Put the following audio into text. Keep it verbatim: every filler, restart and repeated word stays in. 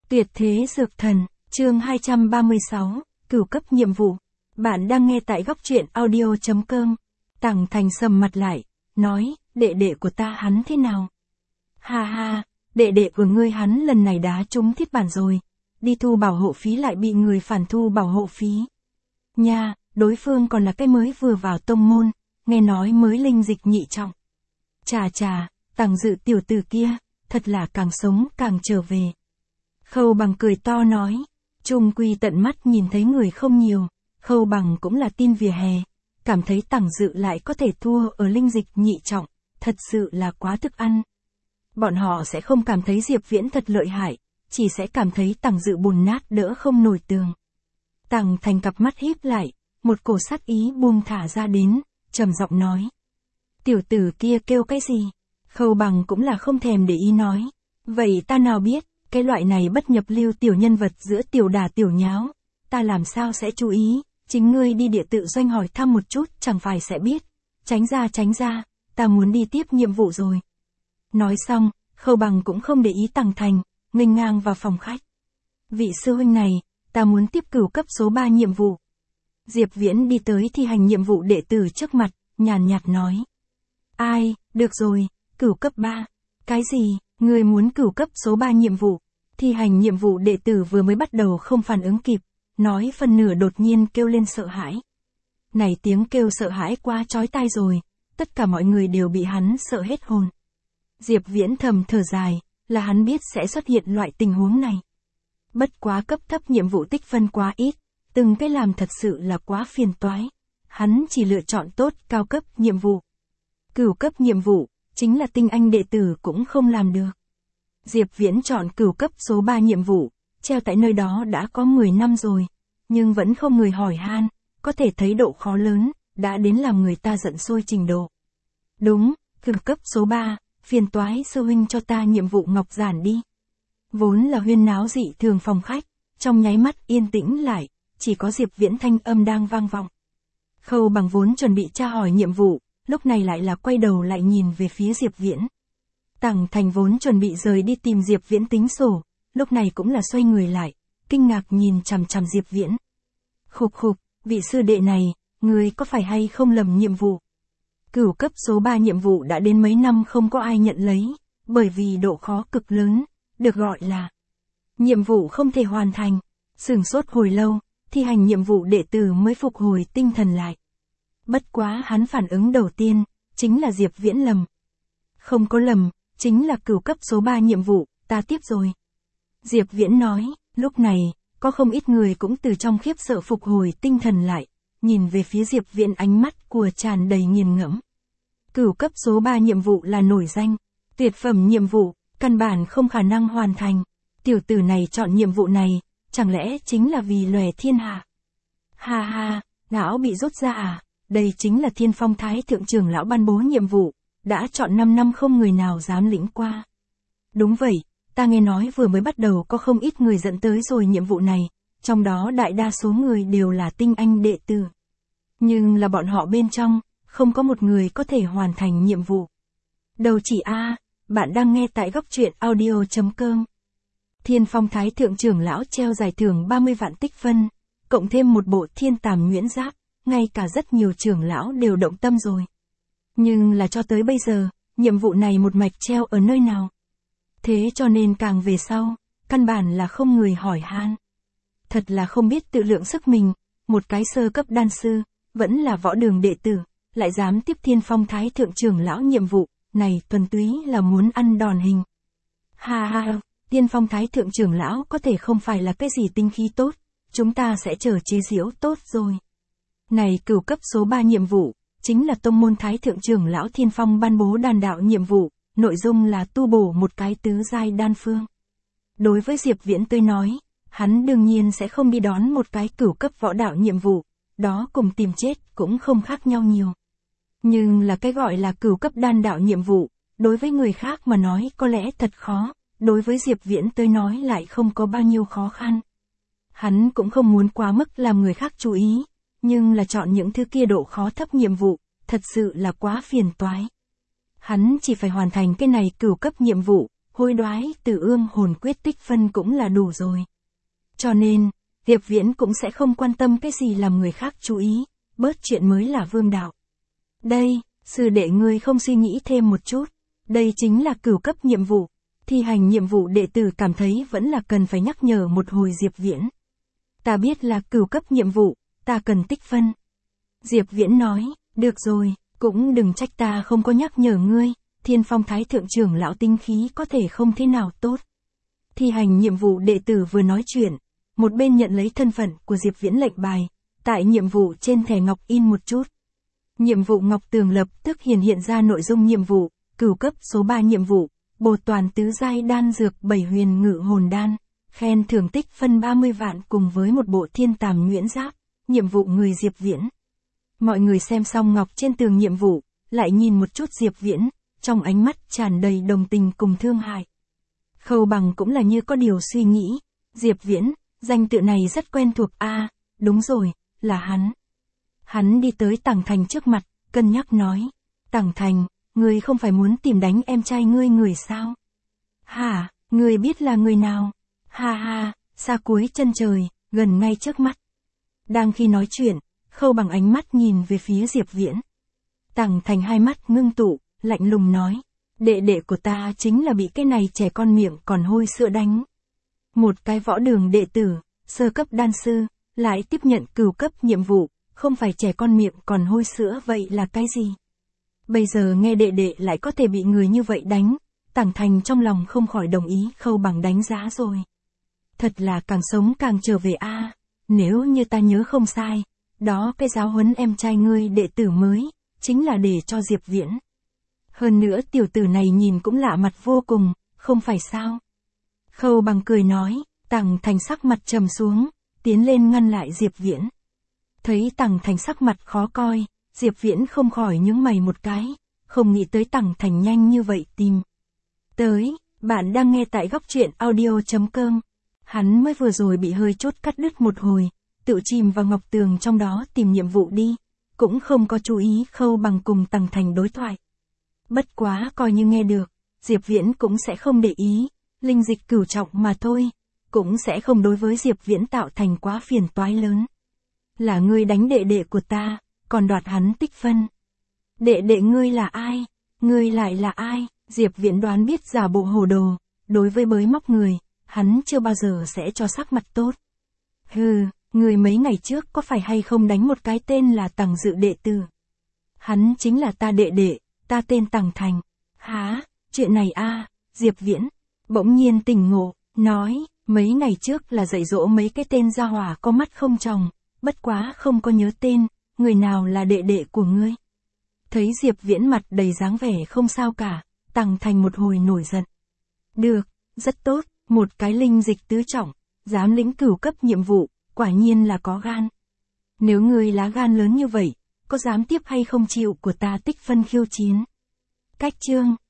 Tuyệt thế dược thần, chương hai trăm ba mươi sáu, cửu cấp nhiệm vụ. Bạn đang nghe tại góc truyện audio chấm com. Tằng Thành sầm mặt lại, nói, đệ đệ của ta hắn thế nào? Ha ha, đệ đệ của ngươi hắn lần này đá trúng thiết bản rồi. Đi thu bảo hộ phí lại bị người phản thu bảo hộ phí. Nha, đối phương còn là cái mới vừa vào tông môn, nghe nói mới linh dịch nhị trọng. Chà chà, Tằng Dự tiểu tử kia, thật là càng sống càng trở về. Khâu Bằng cười to nói, chung quy tận mắt nhìn thấy người không nhiều, Khâu Bằng cũng là tin vỉa hè, cảm thấy Tằng Dự lại có thể thua ở linh dịch nhị trọng, thật sự là quá thức ăn. Bọn họ sẽ không cảm thấy Diệp Viễn thật lợi hại, chỉ sẽ cảm thấy Tằng Dự bùn nát đỡ không nổi tường. Tằng Thành cặp mắt híp lại, một cổ sát ý buông thả ra đến, trầm giọng nói. Tiểu tử kia kêu cái gì? Khâu Bằng cũng là không thèm để ý nói. Vậy ta nào biết, cái loại này bất nhập lưu tiểu nhân vật giữa tiểu đà tiểu nháo, ta làm sao sẽ chú ý, chính ngươi đi địa tự doanh hỏi thăm một chút chẳng phải sẽ biết. Tránh ra tránh ra, ta muốn đi tiếp nhiệm vụ rồi. Nói xong, Khâu Bằng cũng không để ý Tằng Thành, nghênh ngang vào phòng khách. Vị sư huynh này, ta muốn tiếp cửu cấp số ba nhiệm vụ. Diệp Viễn đi tới thi hành nhiệm vụ đệ tử trước mặt, nhàn nhạt nói. Ai, được rồi, cửu cấp ba. Cái gì, ngươi muốn cửu cấp số ba nhiệm vụ? Thi hành nhiệm vụ đệ tử vừa mới bắt đầu không phản ứng kịp, nói phần nửa đột nhiên kêu lên sợ hãi. Này tiếng kêu sợ hãi quá chói tai rồi, tất cả mọi người đều bị hắn sợ hết hồn. Diệp Viễn thầm thở dài, là hắn biết sẽ xuất hiện loại tình huống này. Bất quá cấp thấp nhiệm vụ tích phân quá ít, từng cái làm thật sự là quá phiền toái. Hắn chỉ lựa chọn tốt cao cấp nhiệm vụ. Cửu cấp nhiệm vụ, chính là tinh anh đệ tử cũng không làm được. Diệp Viễn chọn cửu cấp số ba nhiệm vụ, treo tại nơi đó đã có mười năm rồi, nhưng vẫn không người hỏi han, có thể thấy độ khó lớn, đã đến làm người ta giận sôi trình độ. Đúng, cửu cấp số ba, phiền toái sư huynh cho ta nhiệm vụ ngọc giản đi. Vốn là huyên náo dị thường phòng khách, trong nháy mắt yên tĩnh lại, chỉ có Diệp Viễn thanh âm đang vang vọng. Khâu Bằng vốn chuẩn bị tra hỏi nhiệm vụ, lúc này lại là quay đầu lại nhìn về phía Diệp Viễn. Tằng Thành vốn chuẩn bị rời đi tìm Diệp Viễn tính sổ, lúc này cũng là xoay người lại, kinh ngạc nhìn chằm chằm Diệp Viễn. Khục khục, vị sư đệ này, người có phải hay không lầm nhiệm vụ? Cửu cấp số ba nhiệm vụ đã đến mấy năm không có ai nhận lấy, bởi vì độ khó cực lớn, được gọi là nhiệm vụ không thể hoàn thành. Sửng sốt hồi lâu, thi hành nhiệm vụ đệ tử mới phục hồi tinh thần lại. Bất quá hắn phản ứng đầu tiên, chính là Diệp Viễn lầm. Không có lầm, chính là cửu cấp số ba nhiệm vụ, ta tiếp rồi. Diệp Viễn nói, lúc này, có không ít người cũng từ trong khiếp sợ phục hồi tinh thần lại, nhìn về phía Diệp Viễn ánh mắt của tràn đầy nghiền ngẫm. Cửu cấp số ba nhiệm vụ là nổi danh, tuyệt phẩm nhiệm vụ, căn bản không khả năng hoàn thành. Tiểu tử này chọn nhiệm vụ này, chẳng lẽ chính là vì lòe thiên hạ? Ha ha, não bị rút ra à? Đây chính là Thiên Phong Thái Thượng trưởng lão ban bố nhiệm vụ, đã chọn năm năm không người nào dám lĩnh qua. Đúng vậy, ta nghe nói vừa mới bắt đầu có không ít người dẫn tới rồi nhiệm vụ này, trong đó đại đa số người đều là tinh anh đệ tử. Nhưng là bọn họ bên trong, không có một người có thể hoàn thành nhiệm vụ. Đầu chỉ A, bạn đang nghe tại góc truyện audio chấm com. Thiên Phong Thái Thượng trưởng lão treo giải thưởng ba mươi vạn tích phân, cộng thêm một bộ thiên tàm nhuyễn giáp, ngay cả rất nhiều trưởng lão đều động tâm rồi. Nhưng là cho tới bây giờ, nhiệm vụ này một mạch treo ở nơi nào? Thế cho nên càng về sau, căn bản là không người hỏi han. Thật là không biết tự lượng sức mình, một cái sơ cấp đan sư, vẫn là võ đường đệ tử, lại dám tiếp Thiên Phong Thái Thượng trưởng lão nhiệm vụ, này thuần túy là muốn ăn đòn hình. Ha ha, Thiên Phong Thái Thượng trưởng lão có thể không phải là cái gì tinh khí tốt, chúng ta sẽ chờ chế giễu tốt rồi. Này cửu cấp số ba nhiệm vụ, chính là tông môn Thái Thượng trưởng lão Thiên Phong ban bố đan đạo nhiệm vụ, nội dung là tu bổ một cái tứ giai đan phương. Đối với Diệp Viễn tôi nói, hắn đương nhiên sẽ không đi đón một cái cửu cấp võ đạo nhiệm vụ, đó cùng tìm chết cũng không khác nhau nhiều. Nhưng là cái gọi là cửu cấp đan đạo nhiệm vụ, đối với người khác mà nói có lẽ thật khó, đối với Diệp Viễn tôi nói lại không có bao nhiêu khó khăn. Hắn cũng không muốn quá mức làm người khác chú ý, nhưng là chọn những thứ kia độ khó thấp nhiệm vụ, thật sự là quá phiền toái. Hắn chỉ phải hoàn thành cái này cửu cấp nhiệm vụ, hối đoái từ ương hồn quyết tích phân cũng là đủ rồi. Cho nên, Diệp Viễn cũng sẽ không quan tâm cái gì làm người khác chú ý, bớt chuyện mới là vương đạo. Đây, sư đệ ngươi không suy nghĩ thêm một chút, đây chính là cửu cấp nhiệm vụ, thi hành nhiệm vụ đệ tử cảm thấy vẫn là cần phải nhắc nhở một hồi Diệp Viễn. Ta biết là cửu cấp nhiệm vụ, ta cần tích phân. Diệp Viễn nói, được rồi, cũng đừng trách ta không có nhắc nhở ngươi, Thiên Phong Thái Thượng trưởng lão tinh khí có thể không thế nào tốt. Thi hành nhiệm vụ đệ tử vừa nói chuyện, một bên nhận lấy thân phận của Diệp Viễn lệnh bài, tại nhiệm vụ trên thẻ ngọc in một chút. Nhiệm vụ ngọc tường lập tức hiển hiện ra nội dung nhiệm vụ, cửu cấp số ba nhiệm vụ, bổ toàn tứ giai đan dược bảy huyền ngự hồn đan, khen thưởng tích phân ba mươi vạn cùng với một bộ thiên tàm nhuyễn giáp, nhiệm vụ người Diệp Viễn. Mọi người xem xong ngọc trên tường nhiệm vụ, lại nhìn một chút Diệp Viễn, trong ánh mắt tràn đầy đồng tình cùng thương hại. Khâu Bằng cũng là như có điều suy nghĩ, Diệp Viễn, danh tự này rất quen thuộc a, à, đúng rồi, là hắn. Hắn đi tới Tằng Thành trước mặt, cân nhắc nói, Tằng Thành, ngươi không phải muốn tìm đánh em trai ngươi người sao? Hả, ngươi biết là người nào? Ha ha, xa cuối chân trời, gần ngay trước mắt. Đang khi nói chuyện, Khâu Bằng ánh mắt nhìn về phía Diệp Viễn. Tằng Thành hai mắt ngưng tụ, lạnh lùng nói, đệ đệ của ta chính là bị cái này trẻ con miệng còn hôi sữa đánh. Một cái võ đường đệ tử, sơ cấp đan sư, lại tiếp nhận cửu cấp nhiệm vụ, không phải trẻ con miệng còn hôi sữa vậy là cái gì? Bây giờ nghe đệ đệ lại có thể bị người như vậy đánh, Tằng Thành trong lòng không khỏi đồng ý Khâu Bằng đánh giá rồi. Thật là càng sống càng trở về a, à, nếu như ta nhớ không sai, đó cái giáo huấn em trai ngươi đệ tử mới, chính là để cho Diệp Viễn. Hơn nữa tiểu tử này nhìn cũng lạ mặt vô cùng, không phải sao? Khâu Bằng cười nói, Tằng Thành sắc mặt trầm xuống, tiến lên ngăn lại Diệp Viễn. Thấy Tằng Thành sắc mặt khó coi, Diệp Viễn không khỏi nhướng mày một cái, không nghĩ tới Tằng Thành nhanh như vậy tìm tới. Bạn đang nghe tại góc truyện audio chấm com. Hắn mới vừa rồi bị hơi chốt cắt đứt một hồi, tự chìm vào ngọc tường trong đó tìm nhiệm vụ đi, cũng không có chú ý Khâu Bằng cùng Tằng Thành đối thoại. Bất quá coi như nghe được, Diệp Viễn cũng sẽ không để ý, linh dịch cửu trọng mà thôi, cũng sẽ không đối với Diệp Viễn tạo thành quá phiền toái lớn. Là ngươi đánh đệ đệ của ta, còn đoạt hắn tích phân. Đệ đệ ngươi là ai? Ngươi lại là ai? Diệp Viễn đoán biết giả bộ hồ đồ, đối với bới móc người, hắn chưa bao giờ sẽ cho sắc mặt tốt. Hừ, người mấy ngày trước có phải hay không đánh một cái tên là Tằng Dự đệ tử? Hắn chính là ta đệ đệ, ta tên Tằng Thành. Hả, chuyện này a, à, Diệp Viễn bỗng nhiên tỉnh ngộ, nói, mấy ngày trước là dạy dỗ mấy cái tên gia hỏa có mắt không tròng, bất quá không có nhớ tên, người nào là đệ đệ của ngươi? Thấy Diệp Viễn mặt đầy dáng vẻ không sao cả, Tằng Thành một hồi nổi giận. Được, rất tốt, một cái linh dịch tứ trọng, dám lĩnh cửu cấp nhiệm vụ, quả nhiên là có gan. Nếu ngươi lá gan lớn như vậy, có dám tiếp hay không chịu của ta tích phân khiêu chiến? Cách chương